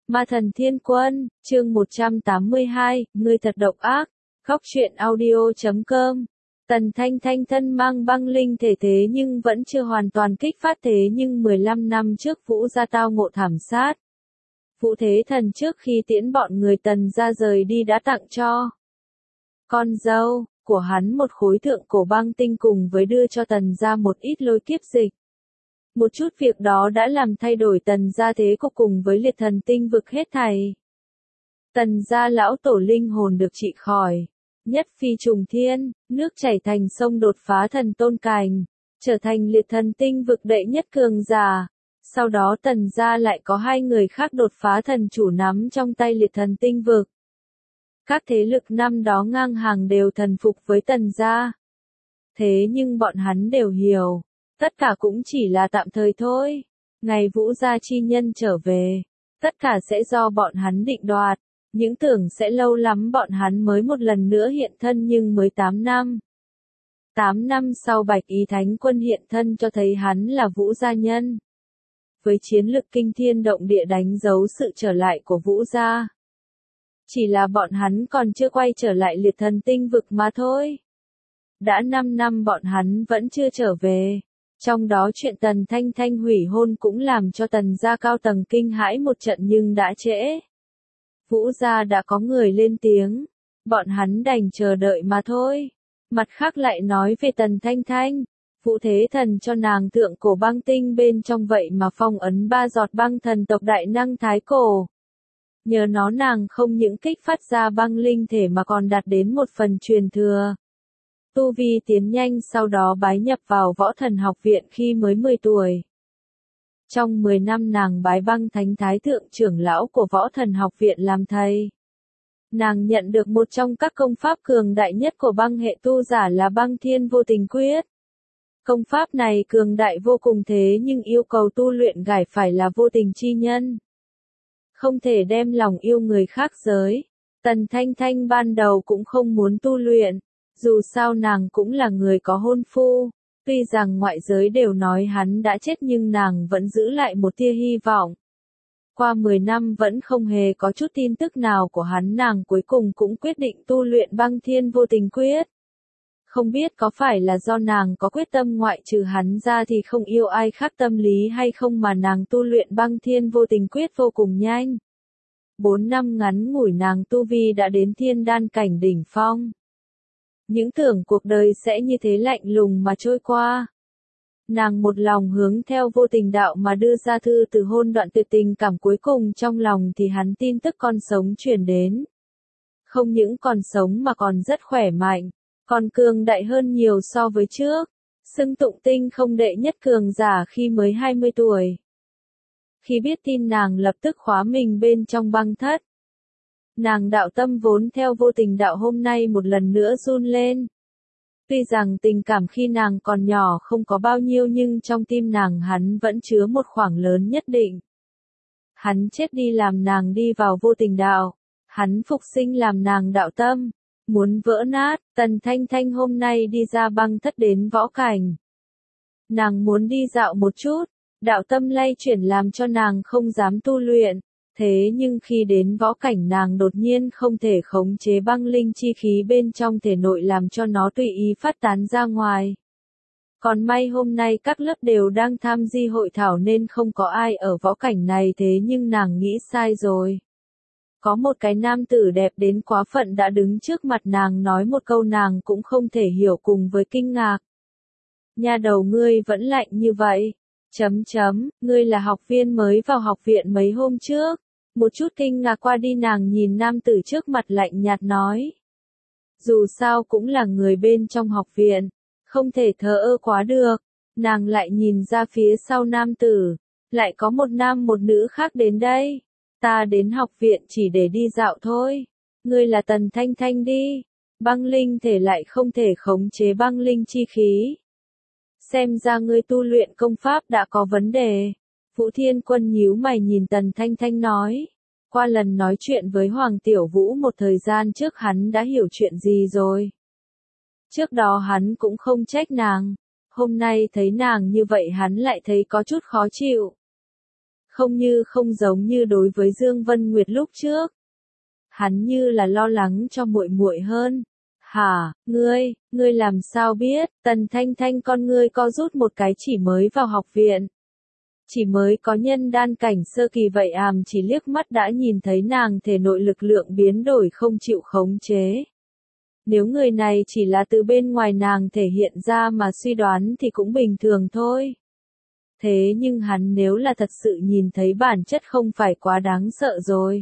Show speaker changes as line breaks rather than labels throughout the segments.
Ma thần thiên quân, chương 182, ngươi thật độc ác. Góc truyện audio.com. Tần Thanh Thanh thân mang băng linh thể thế nhưng vẫn chưa hoàn toàn kích phát thế nhưng 15 năm trước Vũ gia tao ngộ thảm sát. Vũ Thế Thần trước khi tiễn bọn người Tần gia rời đi đã tặng cho con dâu của hắn một khối thượng cổ băng tinh cùng với đưa cho Tần gia một ít lôi kiếp dịch. Một chút việc đó đã làm thay đổi Tần gia thế cục cùng với liệt thần tinh vực hết thảy. Tần gia lão tổ linh hồn được trị khỏi, nhất phi trùng thiên, nước chảy thành sông đột phá thần tôn cành, trở thành liệt thần tinh vực đệ nhất cường giả. Sau đó Tần gia lại có hai người khác đột phá thần chủ nắm trong tay liệt thần tinh vực. Các thế lực năm đó ngang hàng đều thần phục với Tần gia. Thế nhưng bọn hắn đều hiểu, tất cả cũng chỉ là tạm thời thôi. Ngày Vũ gia chi nhân trở về, tất cả sẽ do bọn hắn định đoạt. Những tưởng sẽ lâu lắm bọn hắn mới một lần nữa hiện thân nhưng mới 8 năm. 8 năm sau Bạch Ý Thánh Quân hiện thân cho thấy hắn là Vũ gia nhân. Với chiến lực kinh thiên động địa đánh dấu sự trở lại của Vũ gia. Chỉ là bọn hắn còn chưa quay trở lại liệt thần tinh vực mà thôi. Đã 5 năm bọn hắn vẫn chưa trở về. Trong đó chuyện Tần Thanh Thanh hủy hôn cũng làm cho Tần gia cao tầng kinh hãi một trận nhưng đã trễ. Vũ gia đã có người lên tiếng, bọn hắn đành chờ đợi mà thôi. Mặt khác lại nói về Tần Thanh Thanh, Vũ Thế Thần cho nàng thượng cổ băng tinh bên trong vậy mà phong ấn 3 giọt băng thần tộc đại năng thái cổ. Nhờ nó nàng không những kích phát ra băng linh thể mà còn đạt đến một phần truyền thừa. Tu vi tiến nhanh sau đó bái nhập vào Võ Thần Học Viện khi mới 10 tuổi. Trong 10 năm nàng bái băng thánh thái thượng trưởng lão của Võ Thần Học Viện làm thầy. Nàng nhận được một trong các công pháp cường đại nhất của băng hệ tu giả là băng thiên vô tình quyết. Công pháp này cường đại vô cùng thế nhưng yêu cầu tu luyện gải phải là vô tình chi nhân. Không thể đem lòng yêu người khác giới. Tần Thanh Thanh ban đầu cũng không muốn tu luyện. Dù sao nàng cũng là người có hôn phu. Tuy rằng ngoại giới đều nói hắn đã chết nhưng nàng vẫn giữ lại một tia hy vọng. Qua 10 năm vẫn không hề có chút tin tức nào của hắn, nàng cuối cùng cũng quyết định tu luyện băng thiên vô tình quyết. Không biết có phải là do nàng có quyết tâm ngoại trừ hắn ra thì không yêu ai khác tâm lý hay không mà nàng tu luyện băng thiên vô tình quyết vô cùng nhanh. 4 năm ngắn ngủi nàng tu vi đã đến thiên đan cảnh đỉnh phong. Những tưởng cuộc đời sẽ như thế lạnh lùng mà trôi qua. Nàng một lòng hướng theo vô tình đạo mà đưa ra thư từ hôn đoạn tuyệt tình cảm cuối cùng trong lòng thì hắn tin tức con sống truyền đến. Không những còn sống mà còn rất khỏe mạnh, còn cường đại hơn nhiều so với trước. Xưng tụng tinh không đệ nhất cường giả khi mới 20 tuổi. Khi biết tin nàng lập tức khóa mình bên trong băng thất. Nàng đạo tâm vốn theo vô tình đạo hôm nay một lần nữa run lên. Tuy rằng tình cảm khi nàng còn nhỏ không có bao nhiêu nhưng trong tim nàng hắn vẫn chứa một khoảng lớn nhất định. Hắn chết đi làm nàng đi vào vô tình đạo. Hắn phục sinh làm nàng đạo tâm. Muốn vỡ nát, Tần Thanh Thanh hôm nay đi ra băng thất đến võ cảnh. Nàng muốn đi dạo một chút. Đạo tâm lay chuyển làm cho nàng không dám tu luyện. Thế nhưng khi đến võ cảnh nàng đột nhiên không thể khống chế băng linh chi khí bên trong thể nội làm cho nó tùy ý phát tán ra ngoài. Còn may hôm nay các lớp đều đang tham gia hội thảo nên không có ai ở võ cảnh này thế nhưng nàng nghĩ sai rồi. Có một cái nam tử đẹp đến quá phận đã đứng trước mặt nàng nói một câu nàng cũng không thể hiểu cùng với kinh ngạc. Nha đầu ngươi vẫn lạnh như vậy. Ngươi là học viên mới vào học viện mấy hôm trước. Một chút kinh ngạc qua đi nàng nhìn nam tử trước mặt lạnh nhạt nói. Dù sao cũng là người bên trong học viện. Không thể thờ ơ quá được. Nàng lại nhìn ra phía sau nam tử. Lại có một nam một nữ khác đến đây. Ta đến học viện chỉ để đi dạo thôi. Ngươi là Tần Thanh Thanh đi. Băng linh thể lại không thể khống chế băng linh chi khí. Xem ra ngươi tu luyện công pháp đã có vấn đề. Vũ Thiên Quân nhíu mày nhìn Tần Thanh Thanh nói. Qua lần nói chuyện với Hoàng Tiểu Vũ một thời gian trước hắn đã hiểu chuyện gì rồi. Trước đó hắn cũng không trách nàng. Hôm nay thấy nàng như vậy hắn lại thấy có chút khó chịu. không giống như đối với Dương Vân Nguyệt lúc trước. Hắn như là lo lắng cho muội muội hơn. Hả, ngươi làm sao biết? Tần Thanh Thanh con ngươi co rút một cái, chỉ mới vào học viện. Chỉ mới có nhân đan cảnh sơ kỳ vậy chỉ liếc mắt đã nhìn thấy nàng thể nội lực lượng biến đổi không chịu khống chế. Nếu người này chỉ là từ bên ngoài nàng thể hiện ra mà suy đoán thì cũng bình thường thôi. Thế nhưng hắn nếu là thật sự nhìn thấy bản chất không phải quá đáng sợ rồi.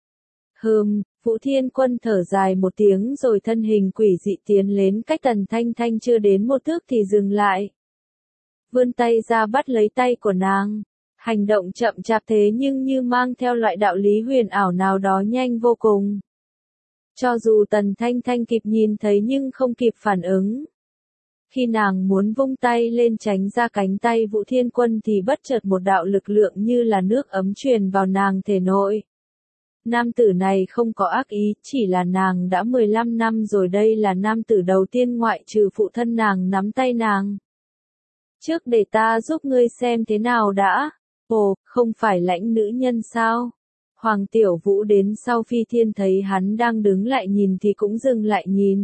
Vũ Thiên Quân thở dài một tiếng rồi thân hình quỷ dị tiến đến cách Tần Thanh Thanh chưa đến một thước thì dừng lại. Vươn tay ra bắt lấy tay của nàng. Hành động chậm chạp thế nhưng như mang theo loại đạo lý huyền ảo nào đó nhanh vô cùng. Cho dù Tần Thanh Thanh kịp nhìn thấy nhưng không kịp phản ứng. Khi nàng muốn vung tay lên tránh ra cánh tay Vũ Thiên Quân thì bất chợt một đạo lực lượng như là nước ấm truyền vào nàng thể nội. Nam tử này không có ác ý, chỉ là nàng đã 15 năm rồi, đây là nam tử đầu tiên ngoại trừ phụ thân nàng nắm tay nàng. Trước để ta giúp ngươi xem thế nào đã. Ồ, không phải lãnh nữ nhân sao? Hoàng Tiểu Vũ đến sau Phi Thiên thấy hắn đang đứng lại nhìn thì cũng dừng lại nhìn.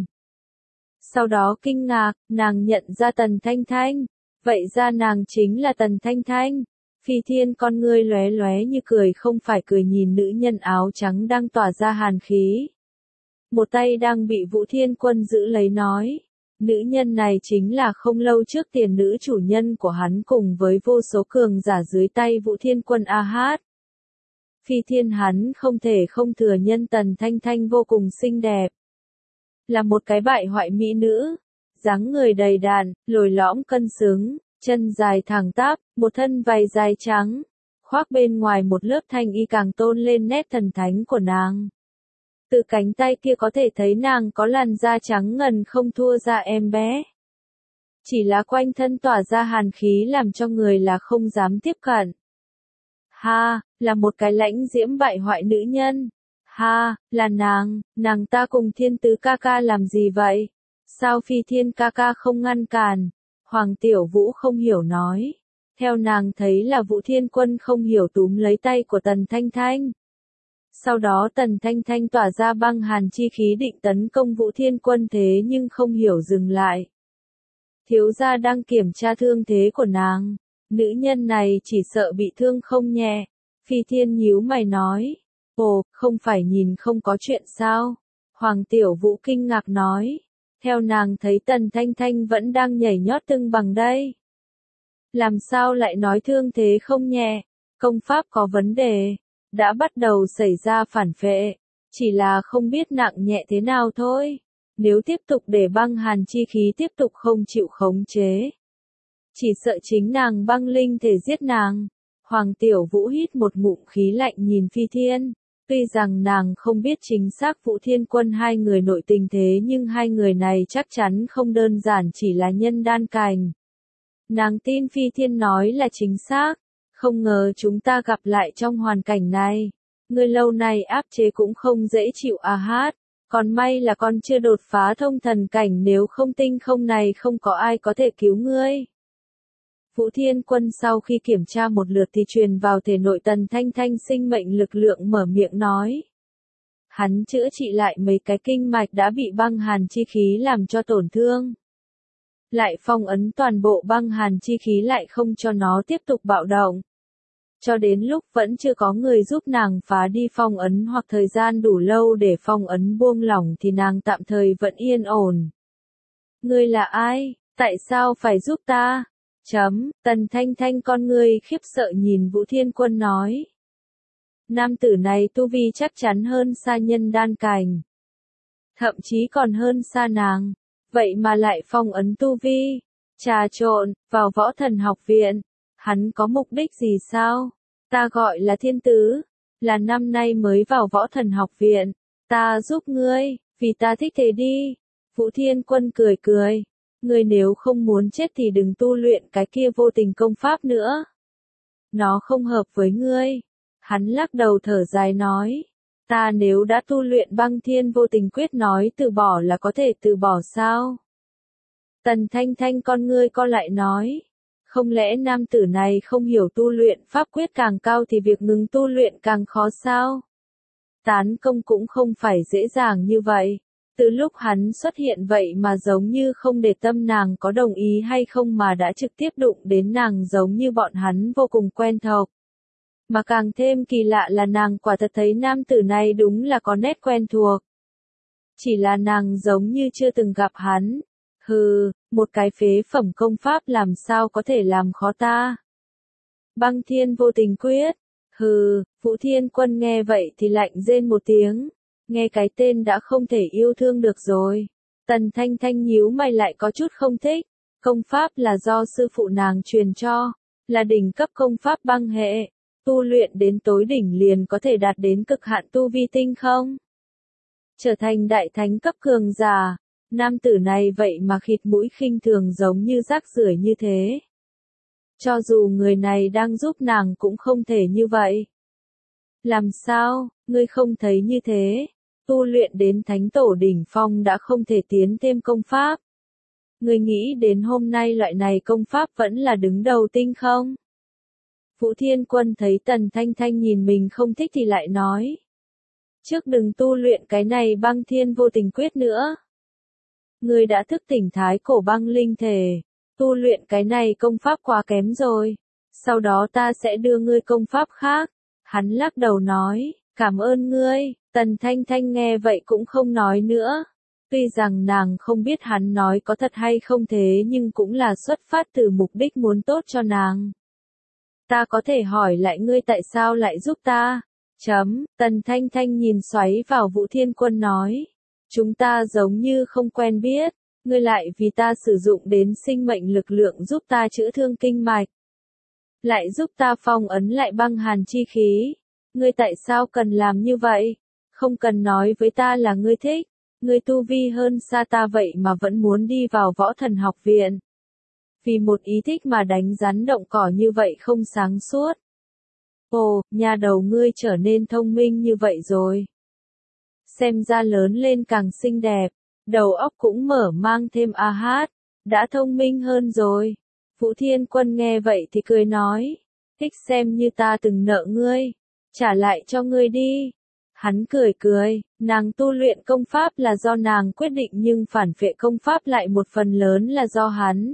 Sau đó kinh ngạc, nàng nhận ra Tần Thanh Thanh. Vậy ra nàng chính là Tần Thanh Thanh. Phi Thiên con ngươi lóe lóe như cười không phải cười nhìn nữ nhân áo trắng đang tỏa ra hàn khí. Một tay đang bị Vũ Thiên Quân giữ lấy nói. Nữ nhân này chính là không lâu trước tiền nữ chủ nhân của hắn cùng với vô số cường giả dưới tay Vũ Thiên Quân A-hát. Phi Thiên hắn không thể không thừa nhân Tần Thanh Thanh vô cùng xinh đẹp. Là một cái bại hoại mỹ nữ. Dáng người đầy đặn, lồi lõm cân xứng, chân dài thẳng tắp, một thân váy dài trắng. Khoác bên ngoài một lớp thanh y càng tôn lên nét thần thánh của nàng. Từ cánh tay kia có thể thấy nàng có làn da trắng ngần không thua da em bé. Chỉ là quanh thân tỏa ra hàn khí làm cho người là không dám tiếp cận. Ha, là một cái lãnh diễm bại hoại nữ nhân. Ha, là nàng ta cùng Thiên Tứ ca ca làm gì vậy? Sao Phi Thiên ca ca không ngăn cản? Hoàng Tiểu Vũ không hiểu nói. Theo nàng thấy là Vũ Thiên Quân không hiểu túm lấy tay của Tần Thanh Thanh. Sau đó Tần Thanh Thanh tỏa ra băng hàn chi khí định tấn công Vũ Thiên Quân thế nhưng không hiểu dừng lại. Thiếu gia đang kiểm tra thương thế của nàng. Nữ nhân này chỉ sợ bị thương không nhẹ. Phi Thiên nhíu mày nói. Ồ, không phải nhìn không có chuyện sao? Hoàng Tiểu Vũ kinh ngạc nói. Theo nàng thấy Tần Thanh Thanh vẫn đang nhảy nhót tưng bằng đây. Làm sao lại nói thương thế không nhẹ? Công pháp có vấn đề. Đã bắt đầu xảy ra phản phệ. Chỉ là không biết nặng nhẹ thế nào thôi. Nếu tiếp tục để băng hàn chi khí tiếp tục không chịu khống chế. Chỉ sợ chính nàng băng linh thể giết nàng. Hoàng Tiểu Vũ hít một ngụm khí lạnh nhìn Phi Thiên. Tuy rằng nàng không biết chính xác Vũ Thiên Quân hai người nội tình thế nhưng hai người này chắc chắn không đơn giản chỉ là nhân đan cảnh. Nàng tin Phi Thiên nói là chính xác. Không ngờ chúng ta gặp lại trong hoàn cảnh này. Ngươi lâu nay áp chế cũng không dễ chịu A-hát. Còn may là con chưa đột phá thông thần cảnh, nếu không tinh không này không có ai có thể cứu ngươi. Vũ Thiên Quân sau khi kiểm tra một lượt thì truyền vào thể nội Tần Thanh Thanh sinh mệnh lực lượng mở miệng nói. Hắn chữa trị lại mấy cái kinh mạch đã bị băng hàn chi khí làm cho tổn thương. Lại phong ấn toàn bộ băng hàn chi khí lại không cho nó tiếp tục bạo động. Cho đến lúc vẫn chưa có người giúp nàng phá đi phong ấn hoặc thời gian đủ lâu để phong ấn buông lỏng thì nàng tạm thời vẫn yên ổn. Ngươi là ai? Tại sao phải giúp ta? Tần Thanh Thanh con ngươi khiếp sợ nhìn Vũ Thiên Quân nói. Nam tử này tu vi chắc chắn hơn xa nhân đan cảnh. Thậm chí còn hơn xa nàng. Vậy mà lại phong ấn tu vi. Trà trộn, vào võ thần học viện. Hắn có mục đích gì sao? Ta gọi là Thiên Tứ. Là năm nay mới vào võ thần học viện. Ta giúp ngươi, vì ta thích thế đi. Vũ Thiên Quân cười cười. Ngươi nếu không muốn chết thì đừng tu luyện cái kia vô tình công pháp nữa. Nó không hợp với ngươi. Hắn lắc đầu thở dài nói. Ta nếu đã tu luyện băng thiên vô tình quyết nói từ bỏ là có thể từ bỏ sao? Tần Thanh Thanh con ngươi co lại nói. Không lẽ nam tử này không hiểu tu luyện pháp quyết càng cao thì việc ngừng tu luyện càng khó sao? Tán công cũng không phải dễ dàng như vậy. Từ lúc hắn xuất hiện vậy mà giống như không để tâm nàng có đồng ý hay không mà đã trực tiếp đụng đến nàng giống như bọn hắn vô cùng quen thuộc. Mà càng thêm kỳ lạ là nàng quả thật thấy nam tử này đúng là có nét quen thuộc. Chỉ là nàng giống như chưa từng gặp hắn. Hừ, một cái phế phẩm công pháp làm sao có thể làm khó ta. Băng Thiên Vô Tình Quyết. Hừ, Vũ Thiên Quân nghe vậy thì lạnh rên một tiếng. Nghe cái tên đã không thể yêu thương được rồi. Tần Thanh Thanh nhíu mày lại có chút không thích. Công pháp là do sư phụ nàng truyền cho. Là đỉnh cấp công pháp băng hệ. Tu luyện đến tối đỉnh liền có thể đạt đến cực hạn tu vi tinh không? Trở thành đại thánh cấp cường giả. Nam tử này vậy mà khịt mũi khinh thường giống như rác rưởi như thế. Cho dù người này đang giúp nàng cũng không thể như vậy. Làm sao, ngươi không thấy như thế? Tu luyện đến thánh tổ đỉnh phong đã không thể tiến thêm công pháp. Ngươi nghĩ đến hôm nay loại này công pháp vẫn là đứng đầu tinh không? Vũ Thiên Quân thấy Tần Thanh Thanh nhìn mình không thích thì lại nói. Trước đừng tu luyện cái này Băng Thiên Vô Tình Quyết nữa. Ngươi đã thức tỉnh thái cổ băng linh thể. Tu luyện cái này công pháp quá kém rồi. Sau đó ta sẽ đưa ngươi công pháp khác. Hắn lắc đầu nói, cảm ơn ngươi. Tần Thanh Thanh nghe vậy cũng không nói nữa. Tuy rằng nàng không biết hắn nói có thật hay không thế nhưng cũng là xuất phát từ mục đích muốn tốt cho nàng. Ta có thể hỏi lại ngươi tại sao lại giúp ta? Tần Thanh Thanh nhìn xoáy vào Vũ Thiên Quân nói. Chúng ta giống như không quen biết. Ngươi lại vì ta sử dụng đến sinh mệnh lực lượng giúp ta chữa thương kinh mạch. Lại giúp ta phong ấn lại băng hàn chi khí. Ngươi tại sao cần làm như vậy? Không cần nói với ta là ngươi thích. Ngươi tu vi hơn xa ta vậy mà vẫn muốn đi vào võ thần học viện. Vì một ý thích mà đánh rắn động cỏ như vậy không sáng suốt. Ồ, nhà đầu ngươi trở nên thông minh như vậy rồi. Xem ra lớn lên càng xinh đẹp, đầu óc cũng mở mang thêm hát, đã thông minh hơn rồi. Vũ Thiên Quân nghe vậy thì cười nói, thích xem như ta từng nợ ngươi, trả lại cho ngươi đi. Hắn cười cười, nàng tu luyện công pháp là do nàng quyết định nhưng phản vệ công pháp lại một phần lớn là do hắn.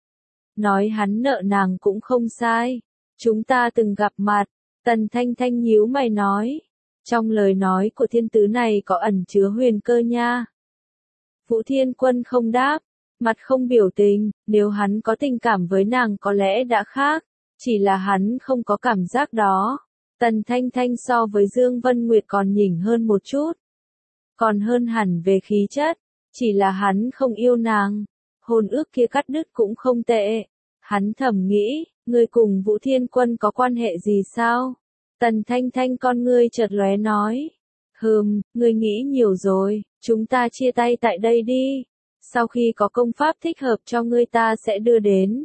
Nói hắn nợ nàng cũng không sai. Chúng ta từng gặp mặt. Tần Thanh Thanh nhíu mày nói. Trong lời nói của thiên tứ này có ẩn chứa huyền cơ nha. Vũ Thiên Quân không đáp, mặt không biểu tình, nếu hắn có tình cảm với nàng có lẽ đã khác, chỉ là hắn không có cảm giác đó. Tần Thanh Thanh so với Dương Vân Nguyệt còn nhỉnh hơn một chút, còn hơn hẳn về khí chất, chỉ là hắn không yêu nàng. Hôn ước kia cắt đứt cũng không tệ. Hắn thầm nghĩ, ngươi cùng Vũ Thiên Quân có quan hệ gì sao? Tần Thanh Thanh con ngươi chợt lóe nói. Ngươi nghĩ nhiều rồi, chúng ta chia tay tại đây đi. Sau khi có công pháp thích hợp cho ngươi ta sẽ đưa đến.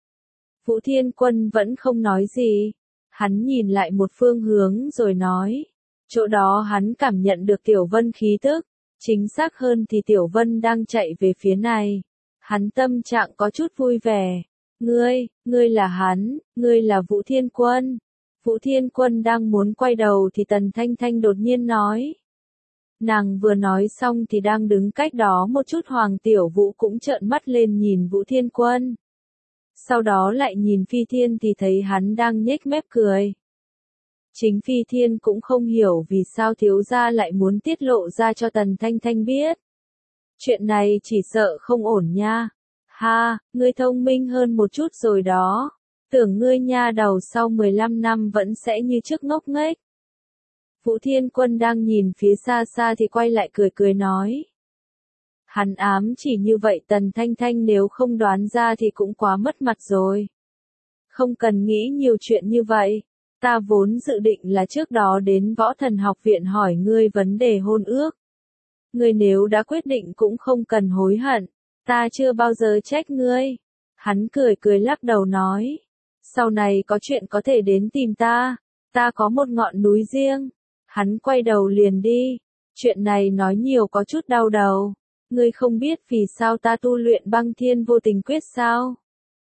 Vũ Thiên Quân vẫn không nói gì. Hắn nhìn lại một phương hướng rồi nói. Chỗ đó hắn cảm nhận được Tiểu Vân khí tức. Chính xác hơn thì Tiểu Vân đang chạy về phía này. Hắn tâm trạng có chút vui vẻ. Ngươi là hắn, ngươi là Vũ Thiên Quân. Vũ Thiên Quân đang muốn quay đầu thì Tần Thanh Thanh đột nhiên nói. Nàng vừa nói xong thì đang đứng cách đó một chút Hoàng Tiểu Vũ cũng trợn mắt lên nhìn Vũ Thiên Quân. Sau đó lại nhìn Phi Thiên thì thấy hắn đang nhếch mép cười. Chính Phi Thiên cũng không hiểu vì sao thiếu gia lại muốn tiết lộ ra cho Tần Thanh Thanh biết. Chuyện này chỉ sợ không ổn nha. Ha, ngươi thông minh hơn một chút rồi đó. Tưởng ngươi nha đầu sau 15 năm vẫn sẽ như trước ngốc nghếch. Vũ Thiên Quân đang nhìn phía xa xa thì quay lại cười cười nói. Hắn ám chỉ như vậy Tần Thanh Thanh nếu không đoán ra thì cũng quá mất mặt rồi. Không cần nghĩ nhiều chuyện như vậy. Ta vốn dự định là trước đó đến võ thần học viện hỏi ngươi vấn đề hôn ước. Ngươi nếu đã quyết định cũng không cần hối hận. Ta chưa bao giờ trách ngươi. Hắn cười cười lắc đầu nói. Sau này có chuyện có thể đến tìm ta. Ta có một ngọn núi riêng. Hắn quay đầu liền đi. Chuyện này nói nhiều có chút đau đầu. Ngươi không biết vì sao ta tu luyện Băng Thiên Vô Tình Quyết sao?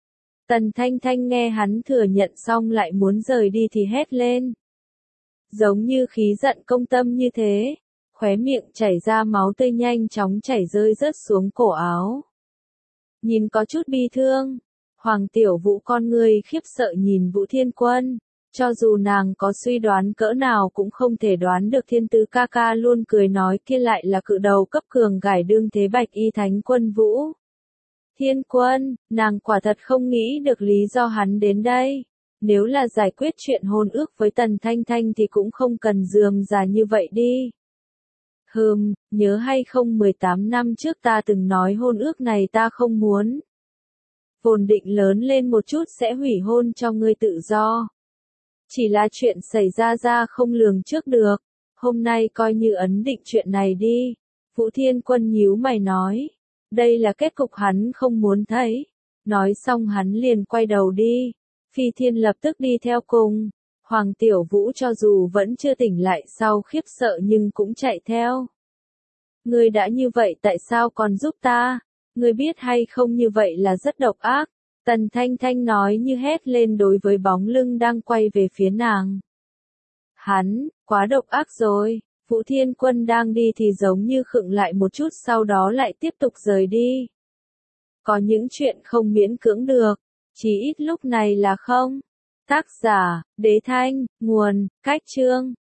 Tần Thanh Thanh nghe hắn thừa nhận xong lại muốn rời đi thì hét lên. Giống như khí giận công tâm như thế, khóe miệng chảy ra máu tươi nhanh chóng chảy rơi rớt xuống cổ áo. Nhìn có chút bi thương, Hoàng Tiểu Vũ con người khiếp sợ nhìn Vũ Thiên Quân, cho dù nàng có suy đoán cỡ nào cũng không thể đoán được Thiên Tứ ca ca luôn cười nói kia lại là cự đầu cấp cường gải đương thế Bạch Y Thánh Quân Vũ. Thiên Quân, nàng quả thật không nghĩ được lý do hắn đến đây. Nếu là giải quyết chuyện hôn ước với Tần Thanh Thanh thì cũng không cần rườm rà như vậy đi. Nhớ hay không 18 năm trước ta từng nói hôn ước này ta không muốn. Vốn định lớn lên một chút sẽ hủy hôn cho ngươi tự do. Chỉ là chuyện xảy ra không lường trước được. Hôm nay coi như ấn định chuyện này đi. Vũ Thiên Quân nhíu mày nói. Đây là kết cục hắn không muốn thấy. Nói xong hắn liền quay đầu đi. Phi Thiên lập tức đi theo cùng. Hoàng Tiểu Vũ cho dù vẫn chưa tỉnh lại sau khiếp sợ nhưng cũng chạy theo. Ngươi đã như vậy tại sao còn giúp ta? Ngươi biết hay không như vậy là rất độc ác. Tần Thanh Thanh nói như hét lên đối với bóng lưng đang quay về phía nàng. Hắn, quá độc ác rồi. Vũ Thiên Quân đang đi thì giống như khựng lại một chút sau đó lại tiếp tục rời đi. Có những chuyện không miễn cưỡng được, chỉ ít lúc này là không. Tác giả, Đế Thanh, nguồn, Cách Chương.